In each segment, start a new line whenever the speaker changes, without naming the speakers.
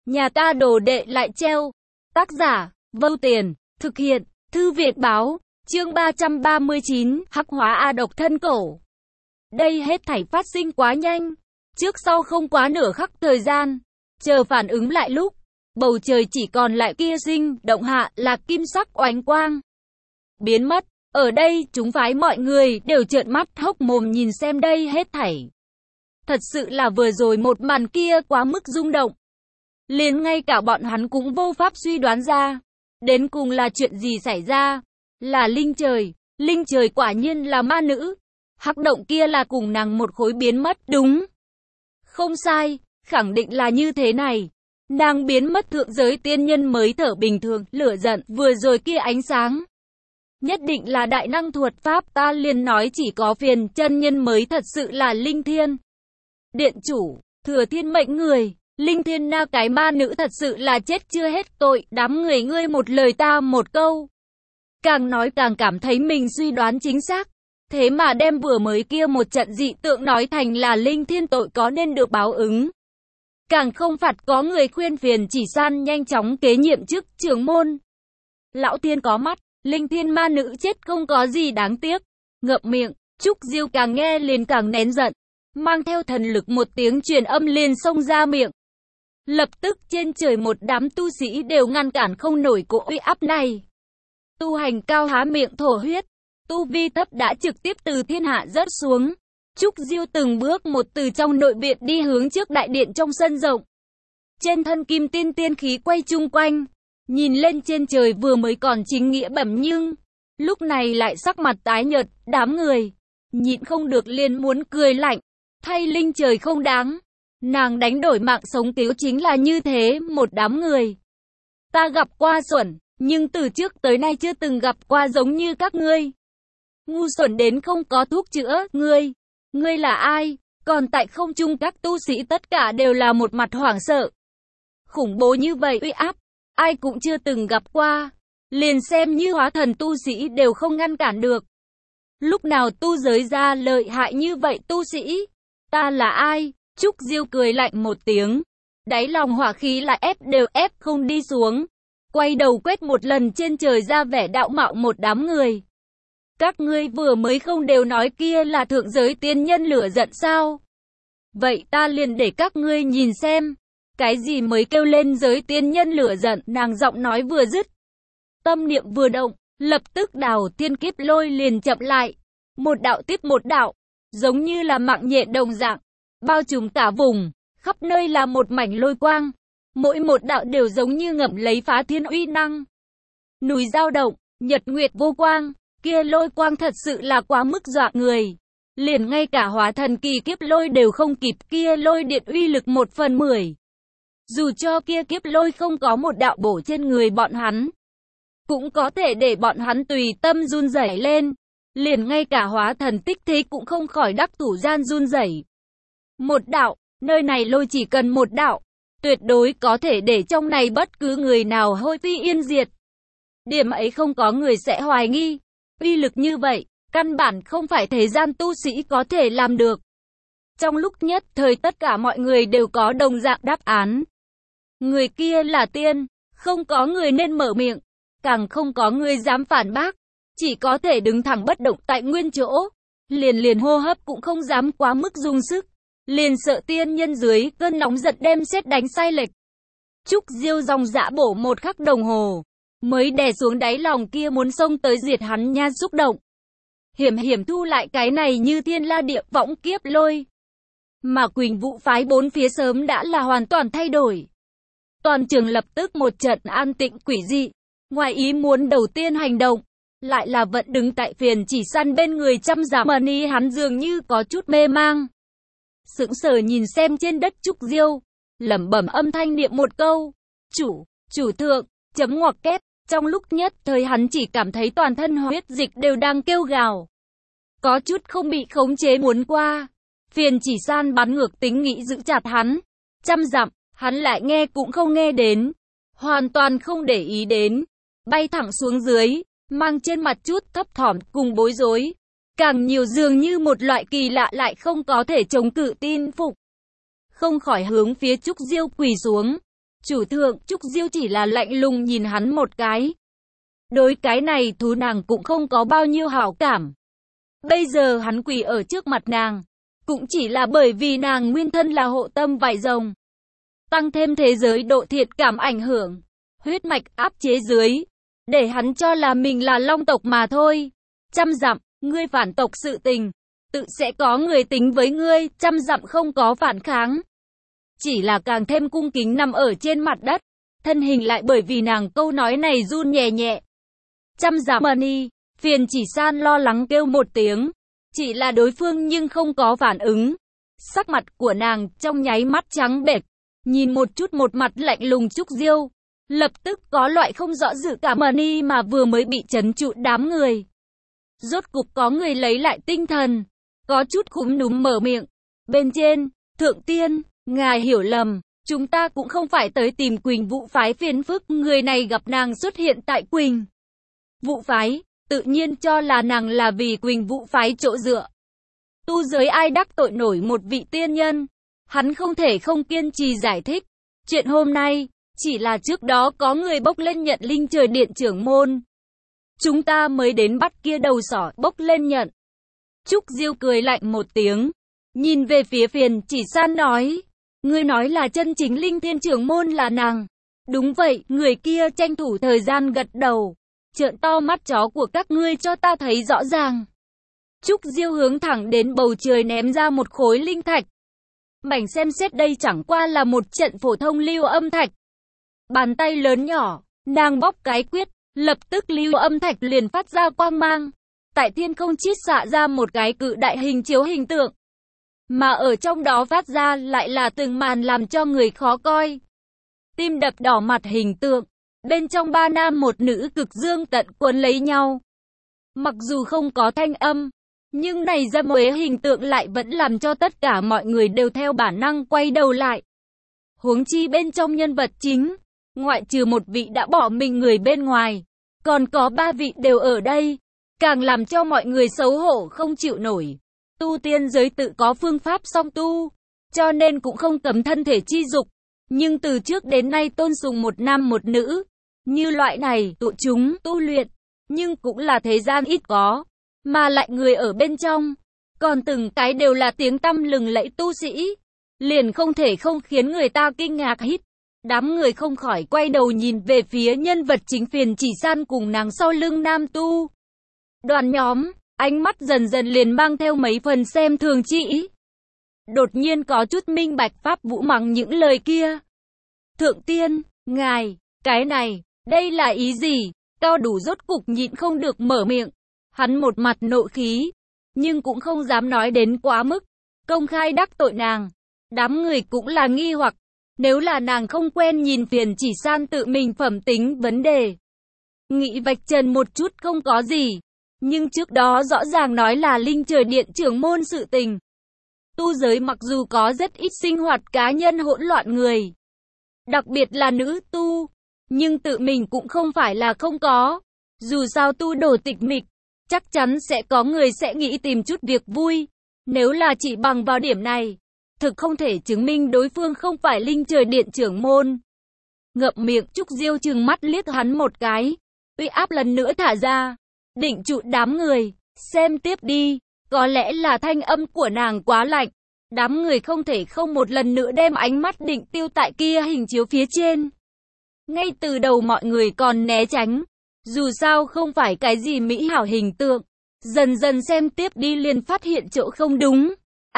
Nhà ta đồ đệ lại treo. Tác giả, Vâu Tiền, thực hiện, Thư viện báo, chương 339, hắc hóa A độc thân cổ. Đây hết thảy phát sinh quá nhanh, trước sau không quá nửa khắc thời gian, chờ phản ứng lại lúc, bầu trời chỉ còn lại kia sinh, động hạ là kim sắc oánh quang. Biến mất, ở đây chúng phái mọi người đều trợn mắt hốc mồm nhìn xem đây hết thảy. Thật sự là vừa rồi một màn kia quá mức rung động. Liền ngay cả bọn hắn cũng vô pháp suy đoán ra. Đến cùng là chuyện gì xảy ra? Là linh trời quả nhiên là ma nữ. Hắc động kia là cùng nàng một khối biến mất, đúng. Không sai, khẳng định là như thế này. Nàng biến mất thượng giới tiên nhân mới thở bình thường, lửa giận, vừa rồi kia ánh sáng. Nhất định là đại năng thuật pháp, ta liền nói chỉ có phiền chân nhân mới thật sự là linh thiên. Điện chủ, thừa thiên mệnh người. Linh thiên na cái ma nữ thật sự là chết chưa hết tội, đám người ngươi một lời ta một câu. Càng nói càng cảm thấy mình suy đoán chính xác. Thế mà đem vừa mới kia một trận dị tượng nói thành là linh thiên tội có nên được báo ứng. Càng không phạt có người khuyên phiền chỉ san nhanh chóng kế nhiệm chức trưởng môn. Lão tiên có mắt, linh thiên ma nữ chết không có gì đáng tiếc. Ngậm miệng, Trúc Diêu càng nghe liền càng nén giận. Mang theo thần lực một tiếng truyền âm liền xông ra miệng. Lập tức trên trời một đám tu sĩ đều ngăn cản không nổi cỗ uy áp này. Tu hành cao há miệng thổ huyết, tu vi thấp đã trực tiếp từ thiên hạ rớt xuống. Trúc Diêu từng bước một từ trong nội viện đi hướng trước đại điện trong sân rộng. Trên thân kim tiên khí quay chung quanh, nhìn lên trên trời vừa mới còn chính nghĩa bẩm nhưng lúc này lại sắc mặt tái nhợt, đám người nhịn không được liền muốn cười lạnh, thay linh trời không đáng. Nàng đánh đổi mạng sống cứu chính là như thế, một đám người. Ta gặp qua xuẩn, nhưng từ trước tới nay chưa từng gặp qua giống như các ngươi. Ngu xuẩn đến không có thuốc chữa, ngươi là ai? Còn tại không trung các tu sĩ tất cả đều là một mặt hoảng sợ. Khủng bố như vậy uy áp, ai cũng chưa từng gặp qua. Liền xem như hóa thần tu sĩ đều không ngăn cản được. Lúc nào tu giới ra lợi hại như vậy tu sĩ? Ta là ai? Trúc Diêu cười lạnh một tiếng, đáy lòng hỏa khí lại đều ép không đi xuống. Quay đầu quét một lần trên trời ra vẻ đạo mạo một đám người. Các ngươi vừa mới không đều nói kia là thượng giới tiên nhân lửa giận sao? Vậy ta liền để các ngươi nhìn xem, cái gì mới kêu lên giới tiên nhân lửa giận. Nàng giọng nói vừa dứt, tâm niệm vừa động, lập tức đào thiên kiếp lôi liền chậm lại. Một đạo tiếp một đạo, giống như là mạng nhện đồng dạng. Bao trùm cả vùng, khắp nơi là một mảnh lôi quang. Mỗi một đạo đều giống như ngậm lấy phá thiên uy năng. Núi dao động, nhật nguyệt vô quang, kia lôi quang thật sự là quá mức dọa người. Liền ngay cả hóa thần kỳ kiếp lôi đều không kịp, kia lôi điện uy lực 1/10. Dù cho kia kiếp lôi không có một đạo bổ trên người bọn hắn, cũng có thể để bọn hắn tùy tâm run rẩy lên. Liền ngay cả hóa thần tích thế cũng không khỏi đắc thủ gian run rẩy. Một đạo, nơi này lôi chỉ cần một đạo, tuyệt đối có thể để trong này bất cứ người nào hôi phi yên diệt. Điểm ấy không có người sẽ hoài nghi. Uy lực như vậy, căn bản không phải thế gian tu sĩ có thể làm được. Trong lúc nhất thời tất cả mọi người đều có đồng dạng đáp án. Người kia là tiên, không có người nên mở miệng, càng không có người dám phản bác, chỉ có thể đứng thẳng bất động tại nguyên chỗ, liền hô hấp cũng không dám quá mức dùng sức. Liền sợ tiên nhân dưới cơn nóng giận đem sét đánh sai lệch. Trúc Diêu dòng dã bổ một khắc đồng hồ, mới đè xuống đáy lòng kia muốn xông tới diệt hắn nha xúc động. Hiểm thu lại cái này như thiên la địa võng kiếp lôi. Mà Quỳnh Vũ phái bốn phía sớm đã là hoàn toàn thay đổi. Toàn trường lập tức một trận an tĩnh quỷ dị. Ngoài ý muốn đầu tiên hành động, lại là vẫn đứng tại phiền chỉ săn bên người chăm giảm mần y, hắn dường như có chút mê mang. Sững sờ nhìn xem trên đất Trúc Diêu, lẩm bẩm âm thanh niệm một câu, chủ thượng, chấm ngoặc kép. Trong lúc nhất thời hắn chỉ cảm thấy toàn thân huyết dịch đều đang kêu gào, có chút không bị khống chế muốn qua. Phiền chỉ san bắn ngược tính nghĩ giữ chặt hắn, trăm dặm, hắn lại nghe cũng không nghe đến, hoàn toàn không để ý đến, bay thẳng xuống dưới, mang trên mặt chút thấp thỏm cùng bối rối. Càng nhiều dường như một loại kỳ lạ lại không có thể chống cự tin phục. Không khỏi hướng phía Trúc Diêu quỳ xuống. Chủ thượng, Trúc Diêu chỉ là lạnh lùng nhìn hắn một cái. Đối cái này thú nàng cũng không có bao nhiêu hảo cảm. Bây giờ hắn quỳ ở trước mặt nàng, cũng chỉ là bởi vì nàng nguyên thân là hộ tâm vảy rồng. Tăng thêm thế giới độ thiện cảm ảnh hưởng, huyết mạch áp chế dưới, để hắn cho là mình là long tộc mà thôi. Trăm dặm, ngươi phản tộc sự tình, tự sẽ có người tính với ngươi, trăm dặm không có phản kháng. Chỉ là càng thêm cung kính nằm ở trên mặt đất, thân hình lại bởi vì nàng câu nói này run nhẹ nhẹ. Trăm dặm Money, Phiền Chỉ San lo lắng kêu một tiếng, chỉ là đối phương nhưng không có phản ứng. Sắc mặt của nàng trong nháy mắt trắng bệch, nhìn một chút một mặt lạnh lùng Trúc Diêu, lập tức có loại không rõ dự cảm Money mà vừa mới bị trấn trụ đám người. Rốt cục có người lấy lại tinh thần, có chút khúm núm mở miệng. Bên trên, thượng tiên, ngài hiểu lầm, chúng ta cũng không phải tới tìm Quỳnh Vũ phái phiền phức, người này gặp nàng xuất hiện tại Quỳnh Vũ phái, tự nhiên cho là nàng là vì Quỳnh Vũ phái chỗ dựa. Tu giới ai đắc tội nổi một vị tiên nhân, hắn không thể không kiên trì giải thích. Chuyện hôm nay, chỉ là trước đó có người bốc lên nhận linh trời điện trưởng môn. Chúng ta mới đến bắt kia đầu sỏ bốc lên nhận. Trúc Diêu cười lạnh một tiếng, nhìn về phía Phiền Chỉ San nói, ngươi nói là chân chính linh thiên trưởng môn là nàng. Đúng vậy, người kia tranh thủ thời gian gật đầu. Trợn to mắt chó của các ngươi cho ta thấy rõ ràng. Trúc Diêu hướng thẳng đến bầu trời ném ra một khối linh thạch. Mảnh xem xét đây chẳng qua là một trận phổ thông lưu âm thạch. Bàn tay lớn nhỏ, nàng bóp cái quyết, lập tức lưu âm thạch liền phát ra quang mang. Tại thiên không chiết xạ ra một cái cự đại hình chiếu hình tượng. Mà ở trong đó phát ra lại là từng màn làm cho người khó coi. Tim đập đỏ mặt hình tượng. Bên trong ba nam một nữ cực dương tận cuốn lấy nhau. Mặc dù không có thanh âm, nhưng này dâm uế hình tượng lại vẫn làm cho tất cả mọi người đều theo bản năng quay đầu lại. Huống chi bên trong nhân vật chính, ngoại trừ một vị đã bỏ mình người bên ngoài, còn có ba vị đều ở đây, càng làm cho mọi người xấu hổ không chịu nổi. Tu tiên giới tự có phương pháp song tu, cho nên cũng không cấm thân thể chi dục, nhưng từ trước đến nay tôn sùng một nam một nữ. Như loại này, tụi chúng tu luyện, nhưng cũng là thế gian ít có, mà lại người ở bên trong, còn từng cái đều là tiếng tăm lừng lẫy tu sĩ, liền không thể không khiến người ta kinh ngạc hít. Đám người không khỏi quay đầu nhìn về phía nhân vật chính Phiền Chỉ San cùng nàng sau lưng nam tu. Đoàn nhóm, ánh mắt dần dần liền mang theo mấy phần xem thường chi ý. Đột nhiên có chút minh bạch Pháp Vũ mắng những lời kia. Thượng tiên, ngài, cái này, đây là ý gì? Cao Đủ rốt cục nhịn không được mở miệng. Hắn một mặt nộ khí, nhưng cũng không dám nói đến quá mức, công khai đắc tội nàng. Đám người cũng là nghi hoặc, nếu là nàng không quen nhìn Phiền Chỉ San tự mình phẩm tính vấn đề. Nghĩ vạch trần một chút không có gì, nhưng trước đó rõ ràng nói là linh trời điện trưởng môn sự tình. Tu giới mặc dù có rất ít sinh hoạt cá nhân hỗn loạn người, đặc biệt là nữ tu, nhưng tự mình cũng không phải là không có. Dù sao tu đổ tịch mịch, chắc chắn sẽ có người sẽ nghĩ tìm chút việc vui. Nếu là chỉ bằng vào điểm này, thực không thể chứng minh đối phương không phải linh trời điện trưởng môn. Ngậm miệng, Trúc Diêu trừng mắt liếc hắn một cái, uy áp lần nữa thả ra, định trụ đám người, xem tiếp đi. Có lẽ là thanh âm của nàng quá lạnh, đám người không thể không một lần nữa đem ánh mắt định tiêu tại kia hình chiếu phía trên. Ngay từ đầu mọi người còn né tránh, dù sao không phải cái gì mỹ hảo hình tượng, dần dần xem tiếp đi liền phát hiện chỗ không đúng.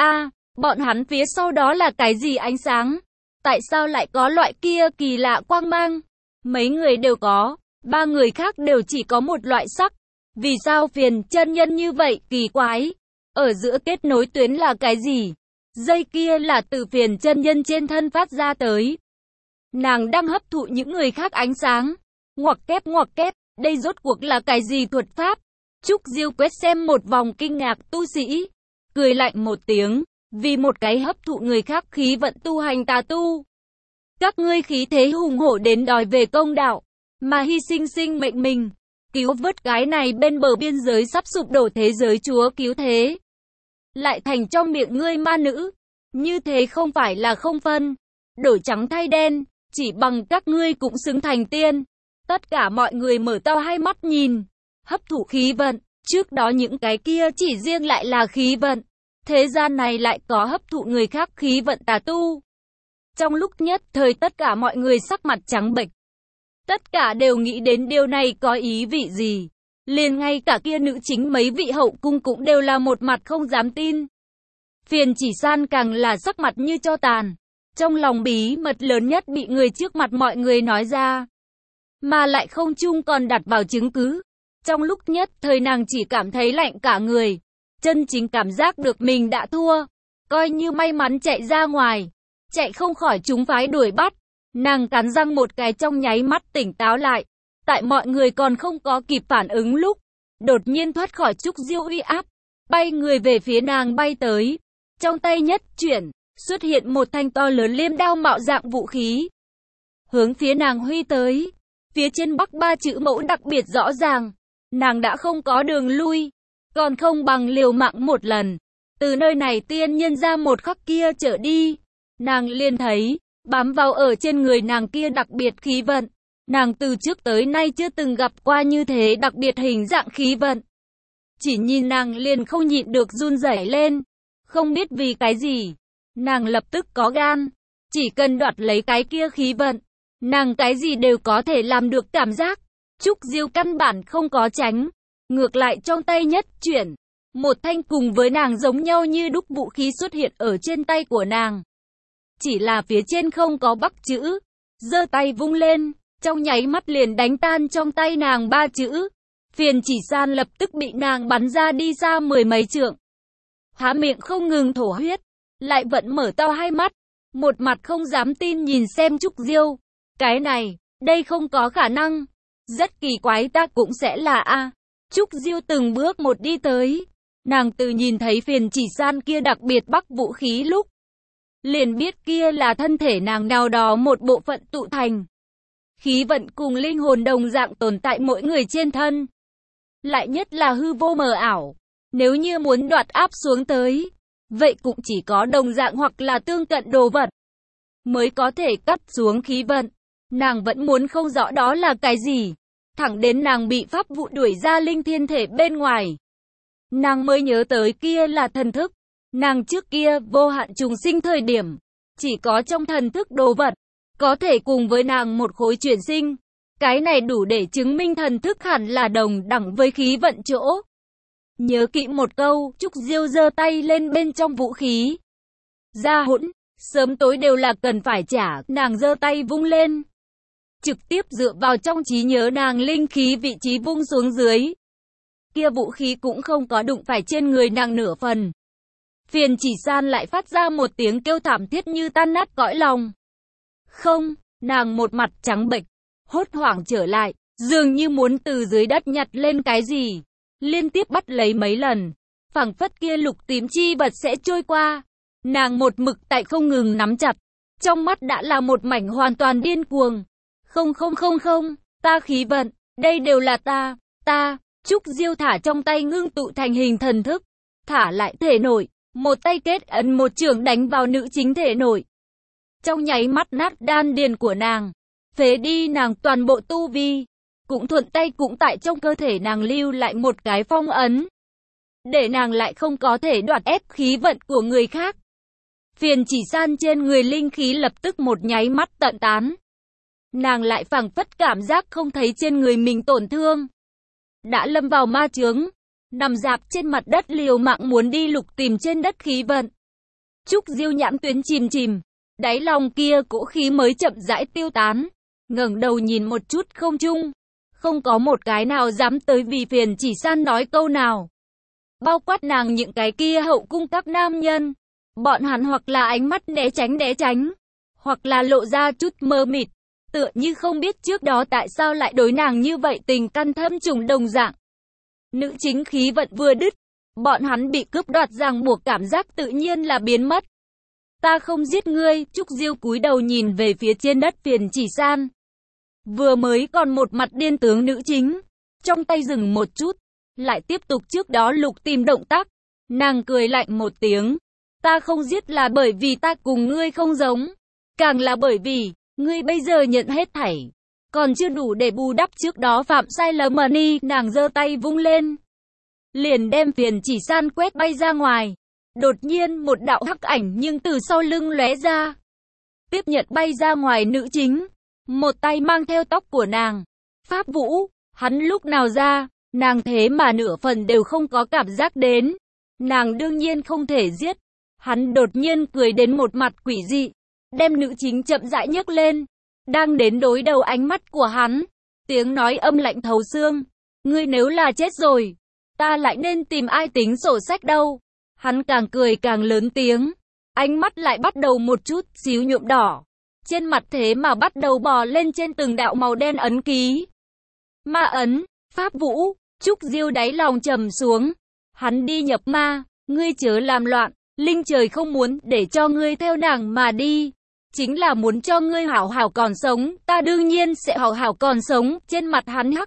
Bọn hắn phía sau đó là cái gì ánh sáng? Tại sao lại có loại kia kỳ lạ quang mang? Mấy người đều có, ba người khác đều chỉ có một loại sắc. Vì sao Phiền chân nhân như vậy kỳ quái? Ở giữa kết nối tuyến là cái gì? Dây kia là từ Phiền chân nhân trên thân phát ra tới. Nàng đang hấp thụ những người khác ánh sáng. Ngoặc kép, đây rốt cuộc là cái gì thuật pháp? Trúc Diêu quét xem một vòng kinh ngạc tu sĩ, cười lạnh một tiếng, vì một cái hấp thụ người khác khí vận tu hành tà tu. Các ngươi khí thế hùng hổ đến đòi về công đạo, mà hy sinh sinh mệnh mình, cứu vớt cái này bên bờ biên giới sắp sụp đổ thế giới chúa cứu thế. Lại thành trong miệng ngươi ma nữ, như thế không phải là không phân, đổi trắng thay đen, chỉ bằng các ngươi cũng xứng thành tiên. Tất cả mọi người mở to hai mắt nhìn, hấp thụ khí vận, trước đó những cái kia chỉ riêng lại là khí vận. Thế gian này lại có hấp thụ người khác khí vận tà tu. Trong lúc nhất thời tất cả mọi người sắc mặt trắng bệch. Tất cả đều nghĩ đến điều này có ý vị gì. Liền ngay cả kia nữ chính mấy vị hậu cung cũng đều là một mặt không dám tin. Phiền Chỉ San càng là sắc mặt như tro tàn. Trong lòng bí mật lớn nhất bị người trước mặt mọi người nói ra. Mà lại không chung còn đặt vào chứng cứ. Trong lúc nhất thời nàng chỉ cảm thấy lạnh cả người. Chân chính cảm giác được mình đã thua. Coi như may mắn chạy ra ngoài. Chạy không khỏi chúng phái đuổi bắt. Nàng cắn răng một cái trong nháy mắt tỉnh táo lại. Tại mọi người còn không có kịp phản ứng lúc. Đột nhiên thoát khỏi Trúc Diêu uy áp. Bay người về phía nàng bay tới. Trong tay nhất chuyển. Xuất hiện một thanh to lớn liêm đao mạo dạng vũ khí. Hướng phía nàng huy tới. Phía trên Bắc ba chữ mẫu đặc biệt rõ ràng. Nàng đã không có đường lui. Còn không bằng liều mạng một lần. Từ nơi này tiên nhân ra một khắc kia trở đi. Nàng liền thấy, bám vào ở trên người nàng kia đặc biệt khí vận. Nàng từ trước tới nay chưa từng gặp qua như thế đặc biệt hình dạng khí vận. Chỉ nhìn nàng liền không nhịn được run rẩy lên. Không biết vì cái gì. Nàng lập tức có gan. Chỉ cần đoạt lấy cái kia khí vận. Nàng cái gì đều có thể làm được cảm giác. Trúc Diêu căn bản không có tránh. Ngược lại trong tay nhất chuyển. Một thanh cùng với nàng giống nhau như đúc vũ khí xuất hiện ở trên tay của nàng. Chỉ là phía trên không có Bắc chữ. Giơ tay vung lên. Trong nháy mắt liền đánh tan trong tay nàng 3 chữ. Phiền Chỉ San lập tức bị nàng bắn ra đi xa 10 mấy trượng. Há miệng không ngừng thổ huyết. Lại vẫn mở to hai mắt. Một mặt không dám tin nhìn xem Trúc Diêu. Cái này, đây không có khả năng. Rất kỳ quái ta cũng sẽ là a. Trúc Diêu từng bước một đi tới. Nàng từ nhìn thấy Phiền Chỉ San kia đặc biệt bắc vũ khí lúc. Liền biết kia là thân thể nàng nào đó một bộ phận tụ thành. Khí vận cùng linh hồn đồng dạng tồn tại mỗi người trên thân. Lại nhất là hư vô mờ ảo. Nếu như muốn đoạt áp xuống tới. Vậy cũng chỉ có đồng dạng hoặc là tương cận đồ vật. Mới có thể cắt xuống khí vận. Nàng vẫn muốn không rõ đó là cái gì. Thẳng đến nàng bị pháp vụ đuổi ra linh thiên thể bên ngoài. Nàng mới nhớ tới kia là thần thức. Nàng trước kia vô hạn trùng sinh thời điểm. Chỉ có trong thần thức đồ vật. Có thể cùng với nàng một khối chuyển sinh. Cái này đủ để chứng minh thần thức hẳn là đồng đẳng với khí vận chỗ. Nhớ kỹ một câu, Trúc Diêu giơ tay lên bên trong vũ khí. Ra hỗn, sớm tối đều là cần phải trả, nàng giơ tay vung lên. Trực tiếp dựa vào trong trí nhớ nàng linh khí vị trí vung xuống dưới. Kia vũ khí cũng không có đụng phải trên người nàng nửa phần. Phiền Chỉ San lại phát ra một tiếng kêu thảm thiết như tan nát cõi lòng. Không, nàng một mặt trắng bệch, hốt hoảng trở lại, dường như muốn từ dưới đất nhặt lên cái gì. Liên tiếp bắt lấy mấy lần, phảng phất kia lục tím chi vật sẽ trôi qua. Nàng một mực tại không ngừng nắm chặt, trong mắt đã là một mảnh hoàn toàn điên cuồng. Không, ta khí vận, đây đều là ta. Trúc Diêu thả trong tay ngưng tụ thành hình thần thức, thả lại thể nội, một tay kết ấn một chưởng đánh vào nữ chính thể nội. Trong nháy mắt nát đan điền của nàng, phế đi nàng toàn bộ tu vi. Cũng thuận tay cũng tại trong cơ thể nàng lưu lại một cái phong ấn. Để nàng lại không có thể đoạt ép khí vận của người khác. Phiền Chỉ San trên người linh khí lập tức một nháy mắt tận tán. Nàng lại phảng phất cảm giác không thấy trên người mình tổn thương. Đã lâm vào ma chướng. Nằm rạp trên mặt đất liều mạng muốn đi lục tìm trên đất khí vận. Trúc Diêu nhãn tuyến chìm. Đáy lòng kia cỗ khí mới chậm rãi tiêu tán. Ngẩng đầu nhìn một chút không trung. Không có một cái nào dám tới vì Phiền Chỉ San nói câu nào. Bao quát nàng những cái kia hậu cung các nam nhân. Bọn hắn hoặc là ánh mắt né tránh. Hoặc là lộ ra chút mơ mịt. Tựa như không biết trước đó tại sao lại đối nàng như vậy tình căn thâm trùng đồng dạng. Nữ chính khí vận vừa đứt. Bọn hắn bị cướp đoạt ràng buộc cảm giác tự nhiên là biến mất. Ta không giết ngươi, Trúc Diêu cúi đầu nhìn về phía trên đất Phiền Chỉ San. Vừa mới còn một mặt điên tướng nữ chính. Trong tay dừng một chút. Lại tiếp tục trước đó lục tìm động tác. Nàng cười lạnh một tiếng. Ta không giết là bởi vì ta cùng ngươi không giống. Càng là bởi vì, Ngươi bây giờ nhận hết thảy, còn chưa đủ để bù đắp trước đó phạm sai lầm. Nàng giơ tay vung lên, liền đem Phiền Chỉ San quét bay ra ngoài. Đột nhiên một đạo hắc ảnh nhưng từ sau lưng lóe ra, tiếp nhận bay ra ngoài nữ chính, một tay mang theo tóc của nàng. Pháp Vũ, hắn lúc nào ra, nàng thế mà nửa phần đều không có cảm giác đến. Nàng đương nhiên không thể giết. Hắn đột nhiên cười đến một mặt quỷ dị, đem nữ chính chậm rãi nhấc lên, đang đến đối đầu ánh mắt của hắn. Tiếng nói âm lạnh thấu xương, ngươi nếu là chết rồi, ta lại nên tìm ai tính sổ sách đâu. Hắn càng cười càng lớn tiếng, ánh mắt lại bắt đầu một chút xíu nhuộm đỏ. Trên mặt thế mà bắt đầu bò lên trên từng đạo màu đen ấn ký. Ma ấn. Pháp Vũ, Trúc Diêu đáy lòng trầm xuống. Hắn đi nhập ma, ngươi chớ làm loạn, linh trời không muốn để cho ngươi theo nàng mà đi, chính là muốn cho ngươi hảo hảo còn sống, ta đương nhiên sẽ hảo hảo còn sống. Trên mặt hắn hắc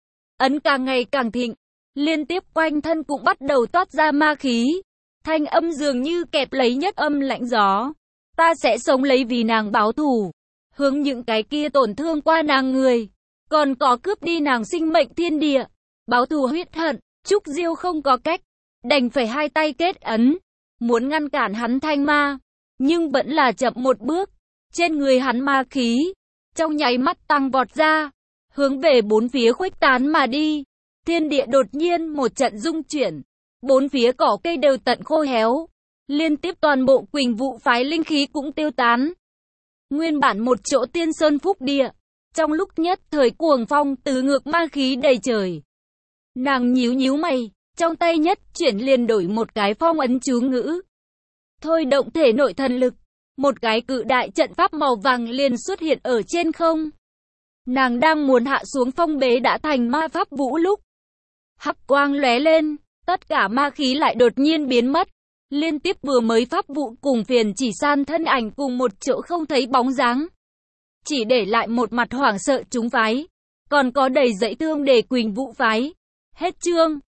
ấn càng ngày càng thịnh, liên tiếp quanh thân cũng bắt đầu toát ra ma khí. Thanh âm dường như kẹp lấy nhất âm lạnh gió. Ta sẽ sống lấy vì nàng báo thù, hướng những cái kia tổn thương qua nàng người, còn có cướp đi nàng sinh mệnh thiên địa, báo thù huyết hận. Trúc Diêu không có cách, đành phải hai tay kết ấn, muốn ngăn cản hắn thanh ma, nhưng vẫn là chậm một bước. Trên người hắn ma khí trong nháy mắt tăng vọt ra, hướng về bốn phía khuếch tán mà đi. Thiên địa đột nhiên một trận rung chuyển, bốn phía cỏ cây đều tận khô héo, liên tiếp toàn bộ Quỳnh Vũ phái linh khí cũng tiêu tán. Nguyên bản một chỗ tiên sơn phúc địa, trong lúc nhất thời cuồng phong từ ngược ma khí đầy trời. Nàng nhíu nhíu mày, trong tay nhất chuyển liền đổi một cái phong ấn chú ngữ, thôi động thể nội thần lực, một cái cự đại trận pháp màu vàng liền xuất hiện ở trên không. Nàng đang muốn hạ xuống phong bế đã thành ma Pháp Vũ lúc, hắc quang lóe lên, tất cả ma khí lại đột nhiên biến mất. Liên tiếp vừa mới Pháp Vũ cùng Phiền Chỉ San thân ảnh cùng một chỗ không thấy bóng dáng, chỉ để lại một mặt hoảng sợ chúng phái, còn có đầy dãy thương để Quỳnh Vũ phái. Hết chương.